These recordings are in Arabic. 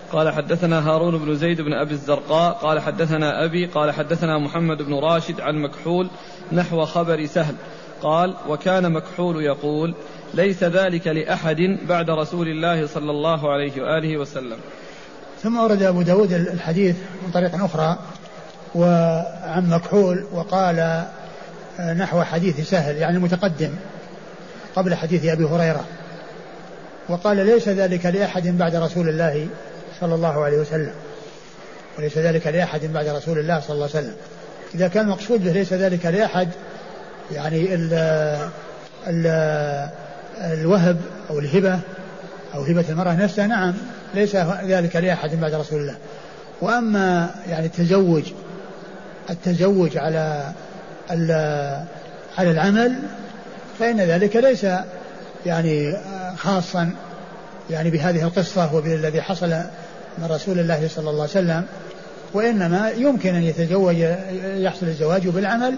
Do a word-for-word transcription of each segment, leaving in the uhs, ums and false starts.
قال حدثنا هارون بن زيد بن أبي الزرقاء قال حدثنا أبي قال حدثنا محمد بن راشد عن مكحول نحو خبر سهل قال وكان مكحول يقول ليس ذلك لأحد بعد رسول الله صلى الله عليه وآله وسلم. ثم ورد أبو داود الحديث من طريق أخرى وعن مكحول وقال نحو حديث سهل يعني متقدم قبل حديث أبي هريرة، وقال ليس ذلك لأحد بعد رسول الله صلى الله عليه وسلم، وليس ذلك لأحد بعد رسول الله صلى الله عليه وسلم. إذا كان مقصود به ليس ذلك لأحد يعني ال ال الوهب أو الهبة أو هبة المرأة نفسها، نعم ليس ذلك لأحد بعد رسول الله. وأما يعني التزوج التزوج على على العمل فإن ذلك ليس يعني خاصا يعني بهذه القصة وبالذي حصل من رسول الله صلى الله عليه وسلم، وإنما يمكن أن يتزوج يحصل الزواج بالعمل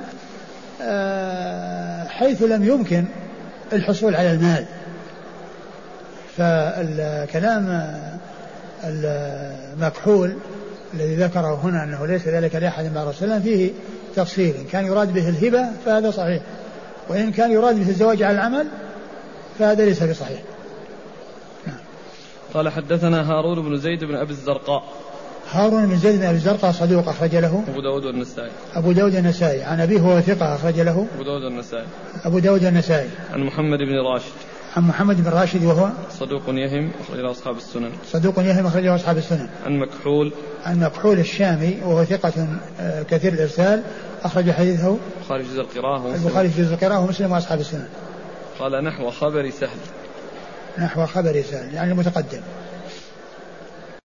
حيث لم يمكن الحصول على المال. فالكلام المكحول الذي ذكره هنا أنه ليس ذلك لأحد بعد رسول الله فيه تفصيل، إن كان يراد به الهبة فهذا صحيح، وإن كان يراد به الزواج على العمل فهذا ليس بصحيح. قال حدثنا هارون بن زيد بن أبي الزرقاء. هارون بن زيد بن أبي الزرقاء صدوق أخرج له أبو داود والنسائي. أبو داود النسائي. عن أبيه هو ثقة أخرج له أبو داود النسائي. أبو داود النسائي. عن محمد بن راشد. عن محمد بن راشد وهو صدوق يهم أخرج له أصحاب السنن. صدوق يهم أخرج له أصحاب السنن. عن مكحول. عن مكحول الشامي وهو ثقة كثير الإرسال أخرج حديثه البخاري في جزء القراءة البخاري في جزء القراءة ومسلم وأصحاب السنن. قال نحو خبر سهل. نحو خبر سهل يعني المتقدم.